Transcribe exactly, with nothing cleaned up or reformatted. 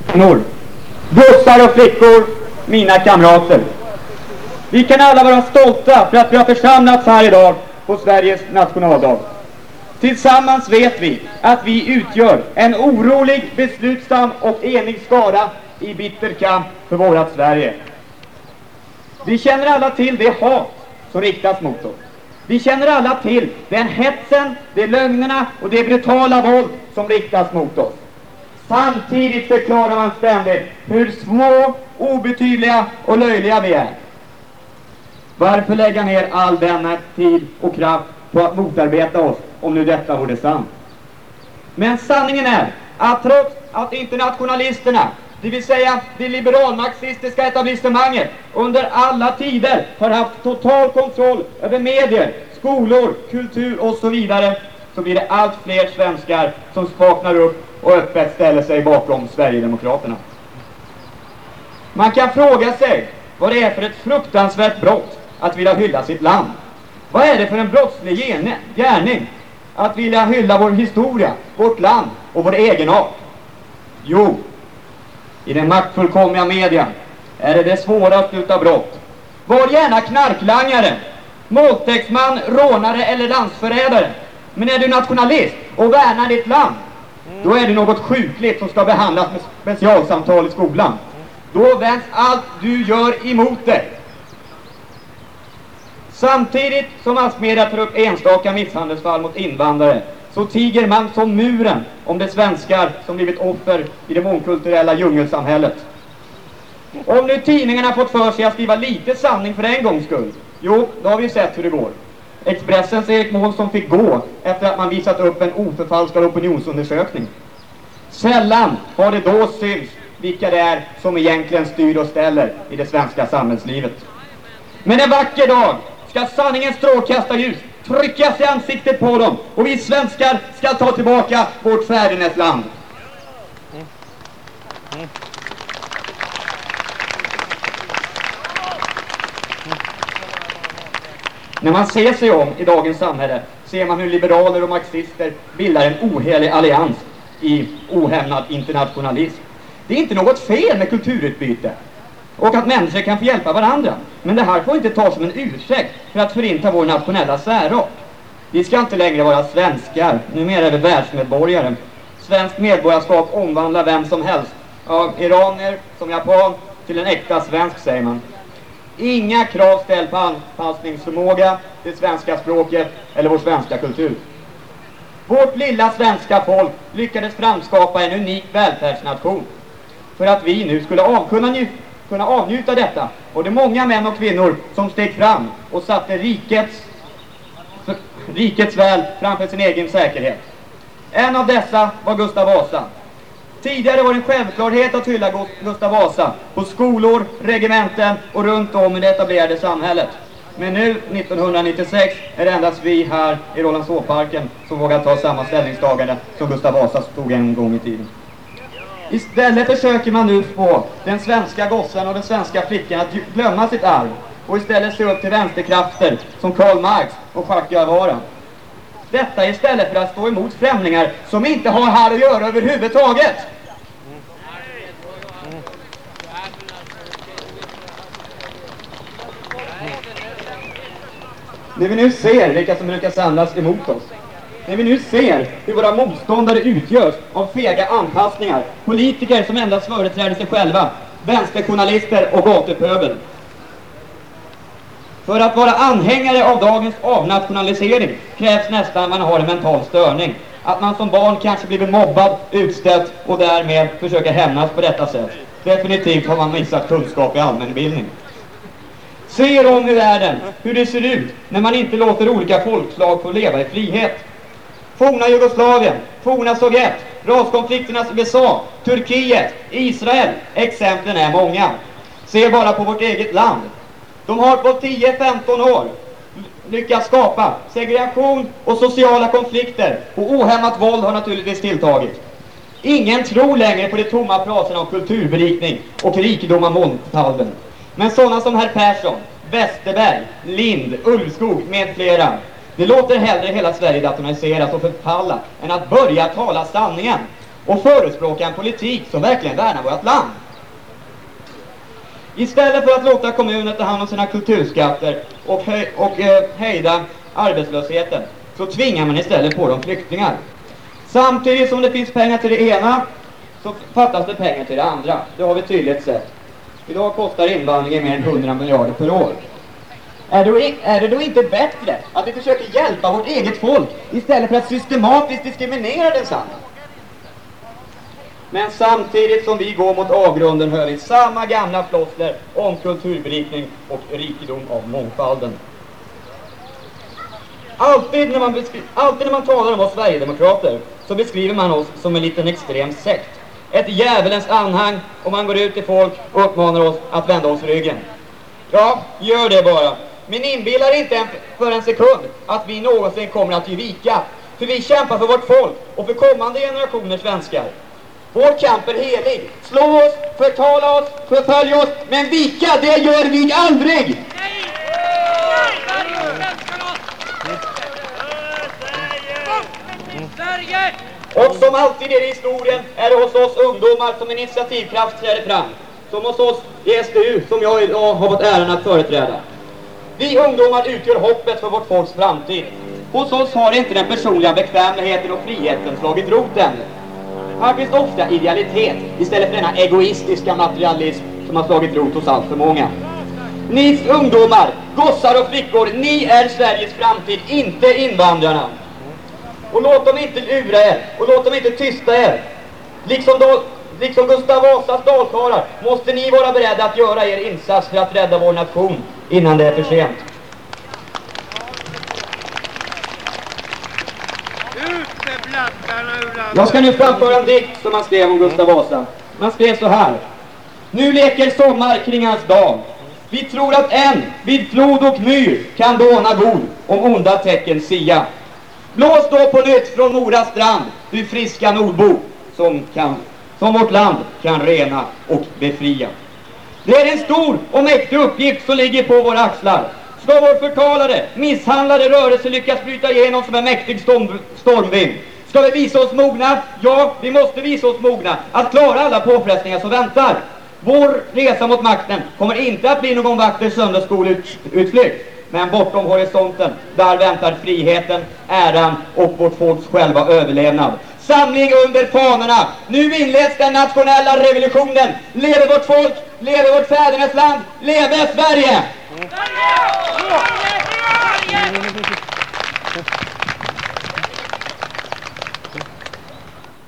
kvinnor, bussar och flickor, mina kamrater. Vi kan alla vara stolta för att vi har församlats här idag på Sveriges nationaldag. Tillsammans vet vi att vi utgör en orolig, beslutsam och enig skara i bitter kamp för vårat Sverige. Vi känner alla till det hat som riktas mot oss. Vi känner alla till den hetsen, de lögnerna och det brutala våld som riktas mot oss. Samtidigt förklarar man ständigt hur små, obetydliga och löjliga vi är. Varför lägga ner all denna tid och kraft på att motarbeta oss om nu detta vore sant? Men sanningen är att trots att internationalisterna, det vill säga det liberalmarxistiska etablissemanget, under alla tider har haft total kontroll över medier, skolor, kultur och så vidare, så blir det allt fler svenskar som vaknar upp och öppet ställer sig bakom Sverigedemokraterna. Man kan fråga sig vad det är för ett fruktansvärt brott att vilja hylla sitt land. Vad är det för en brottslig gärning att vilja hylla vår historia, vårt land och vår egenart? Jo, i den maktfullkomliga media är det det svåraste utav brott. Var gärna knarklangare, måltäktsman, rånare eller landsförrädare. Men är du nationalist och värnar ditt land, då är det något sjukligt som ska behandlas med specialsamtal i skolan. Då vänds allt du gör emot dig. Samtidigt som massmedia tar upp enstaka misshandelsfall mot invandrare, så tiger man som muren om de svenskar som blivit offer i det mångkulturella djungelsamhället. Om nu tidningarna fått för sig att skriva lite sanning för en gångs skull, jo, då har vi sett hur det går. Expressens Erik Månsson fick gå efter att man visat upp en oförfalskad opinionsundersökning. Sällan har det då syns vilka det är som egentligen styr och ställer i det svenska samhällslivet. Men en vacker dag ska sanningens strålkastarljus tryckas i ansiktet på dem och vi svenskar ska ta tillbaka vårt fädernesland. Mm. Mm. Mm. När man ser sig om i dagens samhälle ser man hur liberaler och marxister bildar en ohelig allians i ohämmad internationalism. Det är inte något fel med kulturutbyte och att människor kan få hjälpa varandra. Men det här får inte tas som en ursäkt för att förinta vår nationella särart. Vi ska inte längre vara svenskar, numera är vi världsmedborgare. Svensk medborgarskap omvandlar vem som helst, av iranier som japan, till en äkta svensk, säger man. Inga krav ställs på anpassningsförmåga, det svenska språket eller vår svenska kultur. Vårt lilla svenska folk lyckades framskapa en unik välfärdsnation. För att vi nu skulle av, kunna, nj- kunna avnjuta detta, och det många män och kvinnor som steg fram och satte rikets, rikets väl framför sin egen säkerhet. En av dessa var Gustav Vasa. Tidigare var det en självklarhet att hylla Gustav Vasa på skolor, regementen och runt om i det etablerade samhället. Men nu, nittonhundranittiosex, är det endast vi här i Rålambshovsparken som vågar ta samma ställningstagande som Gustav Vasa tog en gång i tiden. Istället försöker man nu få den svenska gossen och den svenska flickan att glömma sitt arv och istället se upp till vänsterkrafter som Karl Marx och Jacques Guevara. Detta istället för att stå emot främlingar som inte har här att göra överhuvudtaget. När vi nu ser vilka som brukar samlas emot oss, när vi nu ser hur våra motståndare utgörs av fega anpassningar, politiker som endast företräder sig själva, vänsterjournalister och gatupöbel. För att vara anhängare av dagens avnationalisering krävs nästan att man har en mental störning. Att man som barn kanske blivit mobbad, utstött och därmed försöker hämnas på detta sätt. Definitivt har man missat kunskap i allmänbildning. Se om i världen hur det ser ut när man inte låter olika folkslag få leva i frihet. Forna Jugoslavien, forna Sovjet, raskonflikternas U S A, Turkiet, Israel, exemplen är många. Se bara på vårt eget land. De har på tio femton år lyckats skapa segregation och sociala konflikter, och ohämmat våld har naturligtvis tilltagit. Ingen tror längre på de tomma fraserna om kulturberikning och rikedom av mångfalden. Men sådana som herr Persson, Westerberg, Lind, Ulvskog med flera, det låter hellre hela Sverige datoriseras och förfalla än att börja tala sanningen. och förespråka en politik som verkligen värnar vårt land. Istället för att låta kommunen ta hand om sina kulturskatter och, höj och eh, hejda arbetslösheten, så tvingar man istället på dem flyktingar. Samtidigt som det finns pengar till det ena, så fattas det pengar till det andra. Det har vi tydligt sett. Idag kostar invandringen mer än hundra miljarder per år. Är det, då, är det då inte bättre att vi försöker hjälpa vårt eget folk istället för att systematiskt diskriminera densamma? Men samtidigt som vi går mot avgrunden hör vi samma gamla floskler om kulturberikning och rikedom av mångfalden. Alltid när, man beskri- alltid när man talar om oss Sverigedemokrater så beskriver man oss som en liten extrem sekt. Ett djävulens anhang, och man går ut till folk och uppmanar oss att vända oss ryggen. Ja, gör det bara. Men inbillar inte en för en sekund att vi någonsin kommer att ge vika. För vi kämpar för vårt folk och för kommande generationer svenskar. Vår kamp är helig. Slå oss, förtala oss, förfölj oss, men vika, det gör vi aldrig! Och som alltid i historien är det hos oss ungdomar som initiativkraft träder fram. Som hos oss i S D U, som jag idag har fått äran att företräda. Vi ungdomar utgör hoppet för vårt folks framtid. Hos oss har inte den personliga bekvämligheten och friheten slagit rot ännu. Här finns ofta idealitet istället för denna egoistiska materialism som har slagit rot hos allt för många. Ni ungdomar, gossar och flickor, ni är Sveriges framtid, inte invandrarna. Och låt dem inte lura er, och låt dem inte tysta er. Liksom, då, liksom Gustav Vasas dalkarlar måste ni vara beredda att göra er insats för att rädda vår nation innan det är för sent. Jag ska nu framföra en dikt som man skrev om Gustav Vasa. Man skrev så här: nu leker sommar kring hans dag. Vi tror att en vid flod och myr kan dåna god om onda tecken sia. Blås då på nytt från Mora strand, du friska nordbo som, kan, som vårt land kan rena och befria. Det är en stor och mäktig uppgift som ligger på våra axlar. Ska vår förtalare, misshandlade rörelse lyckas bryta igenom som en mäktig storm, stormvind? Ska vi visa oss mogna? Ja, vi måste visa oss mogna att klara alla påfrestningar som väntar. Vår resa mot makten kommer inte att bli någon vacker söndagsskolutsflykt. Men bortom horisonten, där väntar friheten, äran och vårt folks själva överlevnad. Samling under fanorna. Nu inleds den nationella revolutionen. Lever vårt folk, lever vårt fädernesland, lever Sverige! Sverige! Sverige! Sverige!